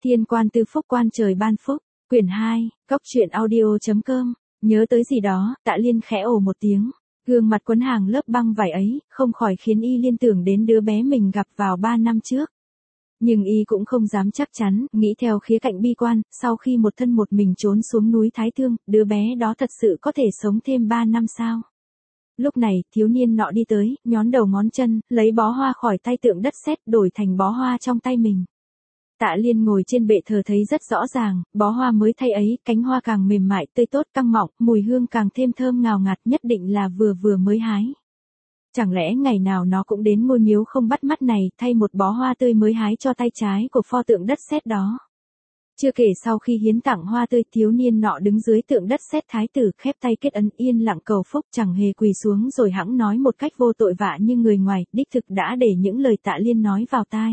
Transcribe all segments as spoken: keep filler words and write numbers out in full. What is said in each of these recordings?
Thiên quan tư phúc quan trời ban phúc, quyển hai, cốc truyện audio.com, nhớ tới gì đó, Tạ Liên khẽ ồ một tiếng, gương mặt quấn hàng lớp băng vải ấy, không khỏi khiến y liên tưởng đến đứa bé mình gặp vào ba năm trước. Nhưng y cũng không dám chắc chắn, nghĩ theo khía cạnh bi quan, sau khi một thân một mình trốn xuống núi Thái Thương, đứa bé đó thật sự có thể sống thêm ba năm sao? Lúc này, thiếu niên nọ đi tới, nhón đầu ngón chân, lấy bó hoa khỏi tay tượng đất sét đổi thành bó hoa trong tay mình. Tạ Liên ngồi trên bệ thờ thấy rất rõ ràng, bó hoa mới thay ấy, cánh hoa càng mềm mại, tươi tốt, căng mọng, mùi hương càng thêm thơm ngào ngạt, nhất định là vừa vừa mới hái. Chẳng lẽ ngày nào nó cũng đến ngôi miếu không bắt mắt này, thay một bó hoa tươi mới hái cho tay trái của pho tượng đất sét đó. Chưa kể sau khi hiến tặng hoa tươi, thiếu niên nọ đứng dưới tượng đất sét thái tử, khép tay kết ấn, yên lặng cầu phúc, chẳng hề quỳ xuống rồi hẵng nói một cách vô tội vạ như người ngoài, đích thực đã để những lời Tạ Liên nói vào tai.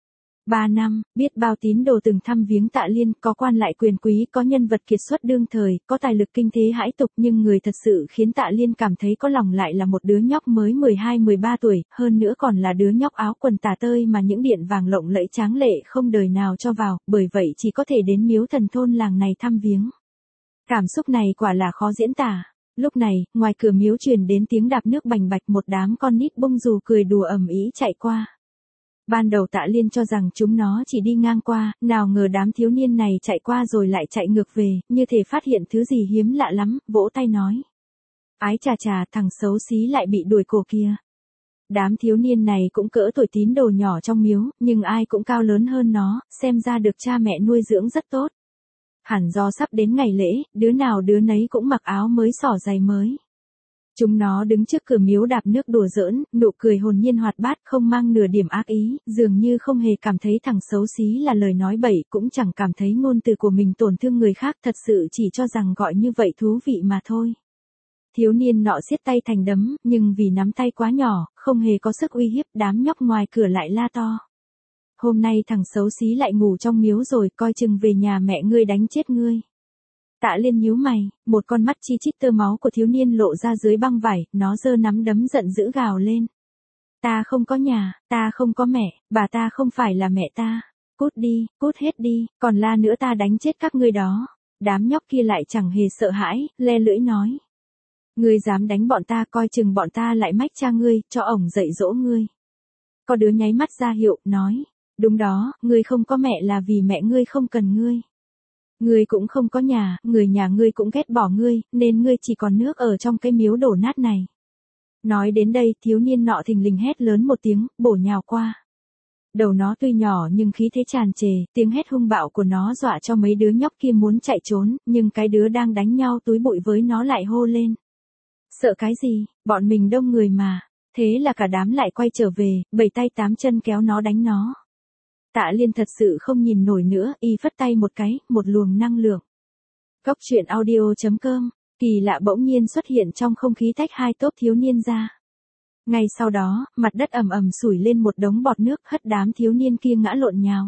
Ba năm, biết bao tín đồ từng thăm viếng Tạ Liên, có quan lại quyền quý, có nhân vật kiệt xuất đương thời, có tài lực kinh thế hãi tục, nhưng người thật sự khiến Tạ Liên cảm thấy có lòng lại là một đứa nhóc mới mười hai mười ba tuổi, hơn nữa còn là đứa nhóc áo quần tả tơi mà những điện vàng lộng lẫy tráng lệ không đời nào cho vào, bởi vậy chỉ có thể đến miếu thần thôn làng này thăm viếng. Cảm xúc này quả là khó diễn tả. Lúc này, ngoài cửa miếu truyền đến tiếng đạp nước bành bạch, một đám con nít bông dù cười đùa ầm ĩ chạy qua. Ban đầu Tạ Liên cho rằng chúng nó chỉ đi ngang qua, nào ngờ đám thiếu niên này chạy qua rồi lại chạy ngược về, như thể phát hiện thứ gì hiếm lạ lắm, vỗ tay nói. Ái chà chà, thằng xấu xí lại bị đuổi cổ kia. Đám thiếu niên này cũng cỡ tuổi tín đồ nhỏ trong miếu, nhưng ai cũng cao lớn hơn nó, xem ra được cha mẹ nuôi dưỡng rất tốt. Hẳn do sắp đến ngày lễ, đứa nào đứa nấy cũng mặc áo mới xỏ giày mới. Chúng nó đứng trước cửa miếu đạp nước đùa giỡn, nụ cười hồn nhiên hoạt bát, không mang nửa điểm ác ý, dường như không hề cảm thấy thằng xấu xí là lời nói bậy, cũng chẳng cảm thấy ngôn từ của mình tổn thương người khác, thật sự chỉ cho rằng gọi như vậy thú vị mà thôi. Thiếu niên nọ siết tay thành đấm, nhưng vì nắm tay quá nhỏ, không hề có sức uy hiếp, đám nhóc ngoài cửa lại la to. Hôm nay thằng xấu xí lại ngủ trong miếu rồi, coi chừng về nhà mẹ ngươi đánh chết ngươi. Tạ Liên nhíu mày, một con mắt chi chít tơ máu của thiếu niên lộ ra dưới băng vải, nó giơ nắm đấm giận dữ gào lên. Ta không có nhà, ta không có mẹ, bà ta không phải là mẹ ta. Cút đi, cút hết đi, còn la nữa ta đánh chết các ngươi đó. Đám nhóc kia lại chẳng hề sợ hãi, le lưỡi nói. Ngươi dám đánh bọn ta, coi chừng bọn ta lại mách cha ngươi, cho ổng dạy dỗ ngươi. Có đứa nháy mắt ra hiệu, nói. Đúng đó, ngươi không có mẹ là vì mẹ ngươi không cần ngươi. Ngươi cũng không có nhà, người nhà ngươi cũng ghét bỏ ngươi, nên ngươi chỉ còn nước ở trong cái miếu đổ nát này. Nói đến đây, thiếu niên nọ thình lình hét lớn một tiếng, bổ nhào qua. Đầu nó tuy nhỏ nhưng khí thế tràn trề, tiếng hét hung bạo của nó dọa cho mấy đứa nhóc kia muốn chạy trốn, nhưng cái đứa đang đánh nhau túi bụi với nó lại hô lên. Sợ cái gì, bọn mình đông người mà. Thế là cả đám lại quay trở về, bảy tay tám chân kéo nó đánh nó. Tạ Liên thật sự không nhìn nổi nữa, y phất tay một cái, một luồng năng lượng. Cốc truyện audio.com, kỳ lạ bỗng nhiên xuất hiện trong không khí tách hai tốp thiếu niên ra. Ngay sau đó, mặt đất ầm ầm sủi lên một đống bọt nước, hất đám thiếu niên kia ngã lộn nhào.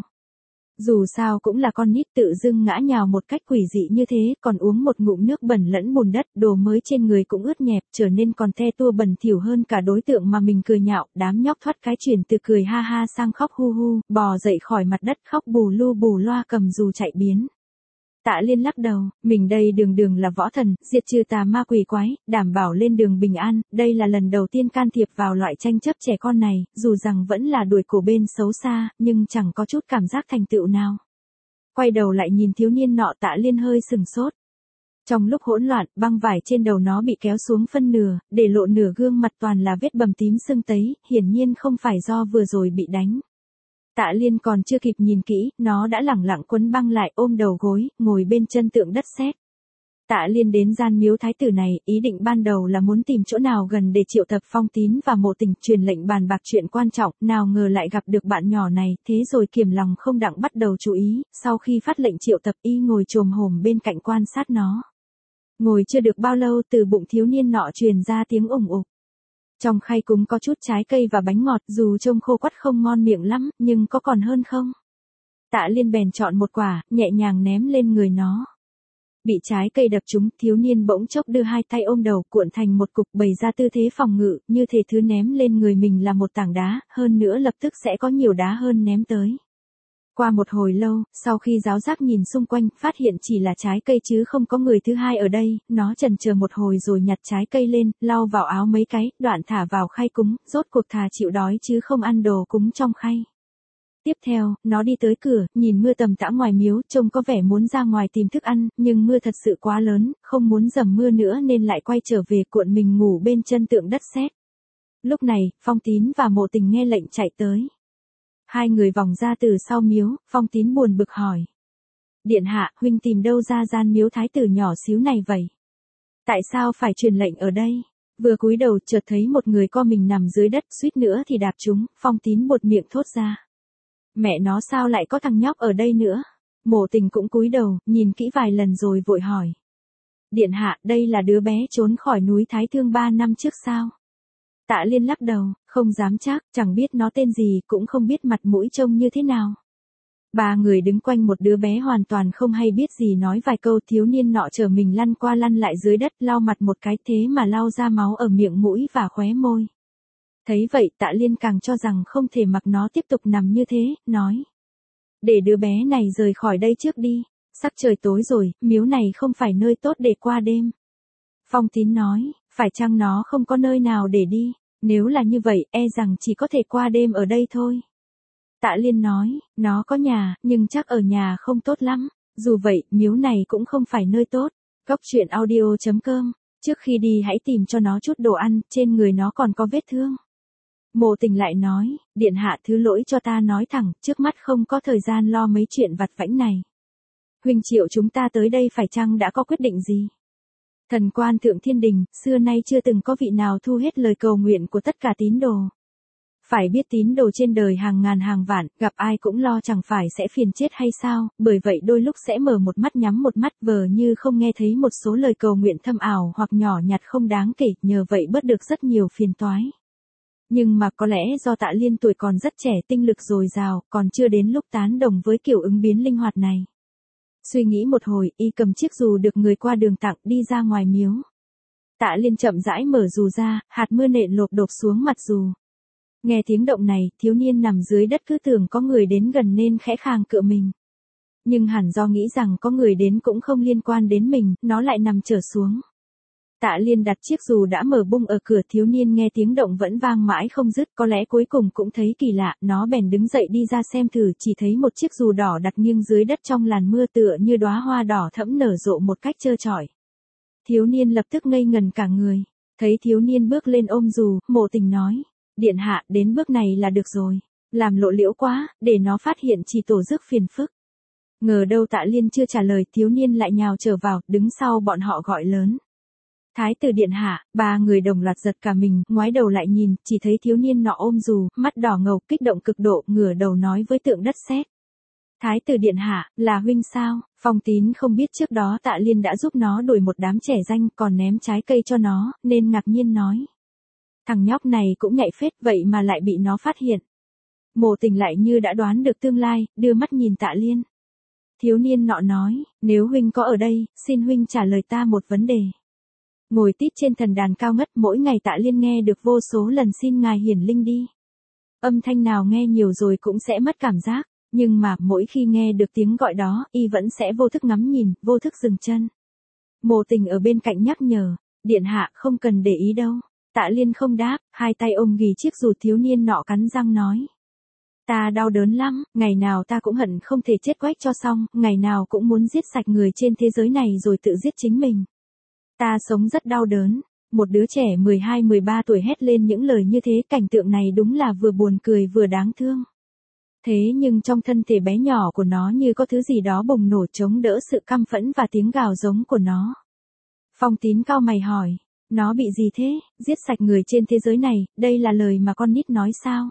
Dù sao cũng là con nít, tự dưng ngã nhào một cách quỷ dị như thế, còn uống một ngụm nước bẩn lẫn bùn đất, đồ mới trên người cũng ướt nhẹp, trở nên còn the tua bẩn thỉu hơn cả đối tượng mà mình cười nhạo. Đám nhóc thoát cái chuyển từ cười ha ha sang khóc hu hu, bò dậy khỏi mặt đất khóc bù lu bù loa cầm dù chạy biến. Tạ Liên lắc đầu, mình đây đường đường là võ thần, diệt trừ tà ma quỷ quái, đảm bảo lên đường bình an, đây là lần đầu tiên can thiệp vào loại tranh chấp trẻ con này, dù rằng vẫn là đuổi cổ bên xấu xa, nhưng chẳng có chút cảm giác thành tựu nào. Quay đầu lại nhìn thiếu niên nọ, Tạ Liên hơi sừng sốt. Trong lúc hỗn loạn, băng vải trên đầu nó bị kéo xuống phân nửa, để lộ nửa gương mặt toàn là vết bầm tím sưng tấy, hiển nhiên không phải do vừa rồi bị đánh. Tạ Liên còn chưa kịp nhìn kỹ, nó đã lẳng lặng quấn băng lại, ôm đầu gối, ngồi bên chân tượng đất sét. Tạ Liên đến gian miếu thái tử này, ý định ban đầu là muốn tìm chỗ nào gần để triệu tập Phong Tín và Mộ Tình, truyền lệnh bàn bạc chuyện quan trọng, nào ngờ lại gặp được bạn nhỏ này, thế rồi kiềm lòng không đặng bắt đầu chú ý, sau khi phát lệnh triệu tập y ngồi chồm hổm bên cạnh quan sát nó. Ngồi chưa được bao lâu, từ bụng thiếu niên nọ truyền ra tiếng ủng ục. Trong khay cúng có chút trái cây và bánh ngọt, dù trông khô quắt không ngon miệng lắm, nhưng có còn hơn không? Tạ Liên bèn chọn một quả, nhẹ nhàng ném lên người nó. Bị trái cây đập trúng, thiếu niên bỗng chốc đưa hai tay ôm đầu, cuộn thành một cục, bày ra tư thế phòng ngự, như thể thứ ném lên người mình là một tảng đá, hơn nữa lập tức sẽ có nhiều đá hơn ném tới. Qua một hồi lâu, sau khi giáo giác nhìn xung quanh, phát hiện chỉ là trái cây chứ không có người thứ hai ở đây, nó chần chờ một hồi rồi nhặt trái cây lên, lau vào áo mấy cái, đoạn thả vào khay cúng, rốt cuộc thà chịu đói chứ không ăn đồ cúng trong khay. Tiếp theo, nó đi tới cửa, nhìn mưa tầm tã ngoài miếu, trông có vẻ muốn ra ngoài tìm thức ăn, nhưng mưa thật sự quá lớn, không muốn dầm mưa nữa nên lại quay trở về cuộn mình ngủ bên chân tượng đất sét. Lúc này, Phong Tín và Mộ Tình nghe lệnh chạy tới. Hai người vòng ra từ sau miếu, Phong Tín buồn bực hỏi. Điện hạ, huynh tìm đâu ra gian miếu thái tử nhỏ xíu này vậy? Tại sao phải truyền lệnh ở đây? Vừa cúi đầu chợt thấy một người co mình nằm dưới đất, suýt nữa thì đạp trúng, Phong Tín buột miệng thốt ra. Mẹ nó sao lại có thằng nhóc ở đây nữa? Mộ Tình cũng cúi đầu, nhìn kỹ vài lần rồi vội hỏi. Điện hạ, đây là đứa bé trốn khỏi núi Thái Thương ba năm trước sao? Tạ Liên lắc đầu, không dám chắc, chẳng biết nó tên gì, cũng không biết mặt mũi trông như thế nào. Ba người đứng quanh một đứa bé hoàn toàn không hay biết gì nói vài câu, thiếu niên nọ chở mình lăn qua lăn lại dưới đất, lau mặt một cái thế mà lau ra máu ở miệng mũi và khóe môi. Thấy vậy Tạ Liên càng cho rằng không thể mặc nó tiếp tục nằm như thế, nói. Để đứa bé này rời khỏi đây trước đi, sắc trời tối rồi, miếu này không phải nơi tốt để qua đêm. Phong Tín nói, phải chăng nó không có nơi nào để đi, nếu là như vậy e rằng chỉ có thể qua đêm ở đây thôi. Tạ Liên nói, nó có nhà, nhưng chắc ở nhà không tốt lắm, dù vậy, miếu này cũng không phải nơi tốt. Góc truyện audio chấm com, trước khi đi hãy tìm cho nó chút đồ ăn, trên người nó còn có vết thương. Mộ Tình lại nói, điện hạ thứ lỗi cho ta nói thẳng, trước mắt không có thời gian lo mấy chuyện vặt vãnh này. Huynh triệu chúng ta tới đây phải chăng đã có quyết định gì? Thần quan thượng thiên đình, xưa nay chưa từng có vị nào thu hết lời cầu nguyện của tất cả tín đồ. Phải biết tín đồ trên đời hàng ngàn hàng vạn, gặp ai cũng lo chẳng phải sẽ phiền chết hay sao, bởi vậy đôi lúc sẽ mở một mắt nhắm một mắt vờ như không nghe thấy một số lời cầu nguyện thâm ảo hoặc nhỏ nhặt không đáng kể, nhờ vậy bớt được rất nhiều phiền toái. Nhưng mà có lẽ do Tạ Liên tuổi còn rất trẻ, tinh lực dồi dào, còn chưa đến lúc tán đồng với kiểu ứng biến linh hoạt này. Suy nghĩ một hồi, y cầm chiếc dù được người qua đường tặng đi ra ngoài miếu. Tạ Liên chậm rãi mở dù ra, hạt mưa nện lộp đột xuống mặt dù. Nghe tiếng động này, thiếu niên nằm dưới đất cứ tưởng có người đến gần nên khẽ khàng cựa mình. Nhưng hẳn do nghĩ rằng có người đến cũng không liên quan đến mình, nó lại nằm trở xuống. Tạ Liên đặt chiếc dù đã mở bung ở cửa, thiếu niên nghe tiếng động vẫn vang mãi không dứt, có lẽ cuối cùng cũng thấy kỳ lạ, nó bèn đứng dậy đi ra xem thử, chỉ thấy một chiếc dù đỏ đặt nghiêng dưới đất trong làn mưa tựa như đóa hoa đỏ thẫm nở rộ một cách trơ trọi. Thiếu niên lập tức ngây ngần cả người, thấy thiếu niên bước lên ôm dù, Mộ Tình nói, điện hạ đến bước này là được rồi, làm lộ liễu quá, để nó phát hiện chỉ tổ rước phiền phức. Ngờ đâu Tạ Liên chưa trả lời, thiếu niên lại nhào trở vào, đứng sau bọn họ gọi lớn. Thái tử điện hạ, ba người đồng loạt giật cả mình, ngoái đầu lại nhìn, chỉ thấy thiếu niên nọ ôm dù, mắt đỏ ngầu, kích động cực độ, ngửa đầu nói với tượng đất sét. Thái tử điện hạ, là huynh sao? Phong Tín không biết trước đó Tạ Liên đã giúp nó đuổi một đám trẻ danh, còn ném trái cây cho nó, nên ngạc nhiên nói. Thằng nhóc này cũng nhạy phết, vậy mà lại bị nó phát hiện. Mộ Tình lại như đã đoán được tương lai, đưa mắt nhìn Tạ Liên. Thiếu niên nọ nói, nếu huynh có ở đây, xin huynh trả lời ta một vấn đề. Ngồi tít trên thần đàn cao ngất, mỗi ngày Tạ Liên nghe được vô số lần xin ngài hiển linh đi. Âm thanh nào nghe nhiều rồi cũng sẽ mất cảm giác, nhưng mà mỗi khi nghe được tiếng gọi đó, y vẫn sẽ vô thức ngắm nhìn, vô thức dừng chân. Mộ Tình ở bên cạnh nhắc nhở, điện hạ không cần để ý đâu. Tạ Liên không đáp, hai tay ôm ghì chiếc dù, thiếu niên nọ cắn răng nói. Ta đau đớn lắm, ngày nào ta cũng hận không thể chết quách cho xong, ngày nào cũng muốn giết sạch người trên thế giới này rồi tự giết chính mình. Ta sống rất đau đớn. Một đứa trẻ mười hai mười ba tuổi hét lên những lời như thế, cảnh tượng này đúng là vừa buồn cười vừa đáng thương. Thế nhưng trong thân thể bé nhỏ của nó như có thứ gì đó bùng nổ chống đỡ sự căm phẫn và tiếng gào giống của nó. Phong Tín cau mày hỏi, nó bị gì thế, giết sạch người trên thế giới này, đây là lời mà con nít nói sao?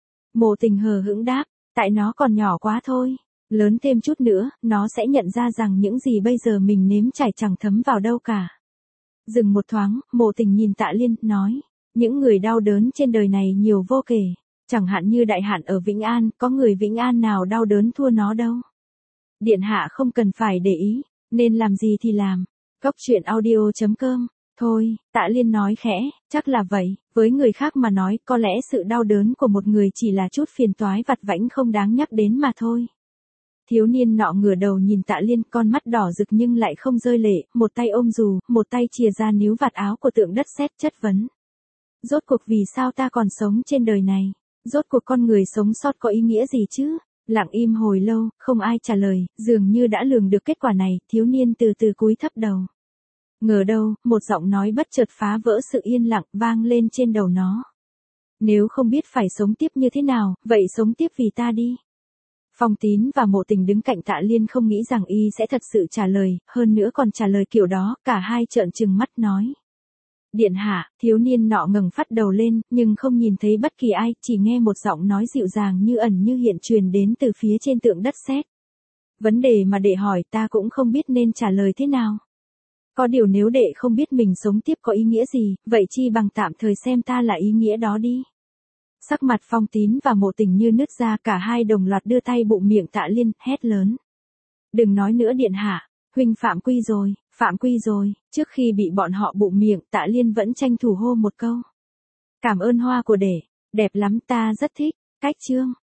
Mộ Tình hờ hững đáp, tại nó còn nhỏ quá thôi, lớn thêm chút nữa, nó sẽ nhận ra rằng những gì bây giờ mình nếm trải chẳng thấm vào đâu cả. Dừng một thoáng, Mộ Tình nhìn Tạ Liên, nói, những người đau đớn trên đời này nhiều vô kể, chẳng hạn như đại hạn ở Vĩnh An, có người Vĩnh An nào đau đớn thua nó đâu. Điện hạ không cần phải để ý, nên làm gì thì làm. Góc truyện audio chấm com. Thôi, Tạ Liên nói khẽ, chắc là vậy, với người khác mà nói, có lẽ sự đau đớn của một người chỉ là chút phiền toái vặt vãnh không đáng nhắc đến mà thôi. Thiếu niên nọ ngửa đầu nhìn Tạ Liên, con mắt đỏ rực nhưng lại không rơi lệ, một tay ôm dù, một tay chìa ra níu vạt áo của Tượng Đất Sét, chất vấn. Rốt cuộc vì sao ta còn sống trên đời này? Rốt cuộc con người sống sót có ý nghĩa gì chứ? Lặng im hồi lâu, không ai trả lời, dường như đã lường được kết quả này, thiếu niên từ từ cúi thấp đầu. Ngờ đâu, một giọng nói bất chợt phá vỡ sự yên lặng, vang lên trên đầu nó. Nếu không biết phải sống tiếp như thế nào, vậy sống tiếp vì ta đi. Phong Tín và Mộ Tình đứng cạnh Tạ Liên không nghĩ rằng y sẽ thật sự trả lời, hơn nữa còn trả lời kiểu đó, cả hai trợn trừng mắt nói. Điện hạ, thiếu niên nọ ngẩng phát đầu lên, nhưng không nhìn thấy bất kỳ ai, chỉ nghe một giọng nói dịu dàng như ẩn như hiện truyền đến từ phía trên Tượng Đất Sét. Vấn đề mà đệ hỏi ta cũng không biết nên trả lời thế nào. Có điều nếu đệ không biết mình sống tiếp có ý nghĩa gì, vậy chi bằng tạm thời xem ta là ý nghĩa đó đi. Sắc mặt Phong Tín và Mộ Tình như nứt ra, cả hai đồng loạt đưa tay bụng miệng Tạ Liên, hét lớn. Đừng nói nữa điện hạ, huynh phạm quy rồi, phạm quy rồi. Trước khi bị bọn họ bụng miệng, Tạ Liên vẫn tranh thủ hô một câu. Cảm ơn hoa của đệ, đẹp lắm, ta rất thích. Cách chương.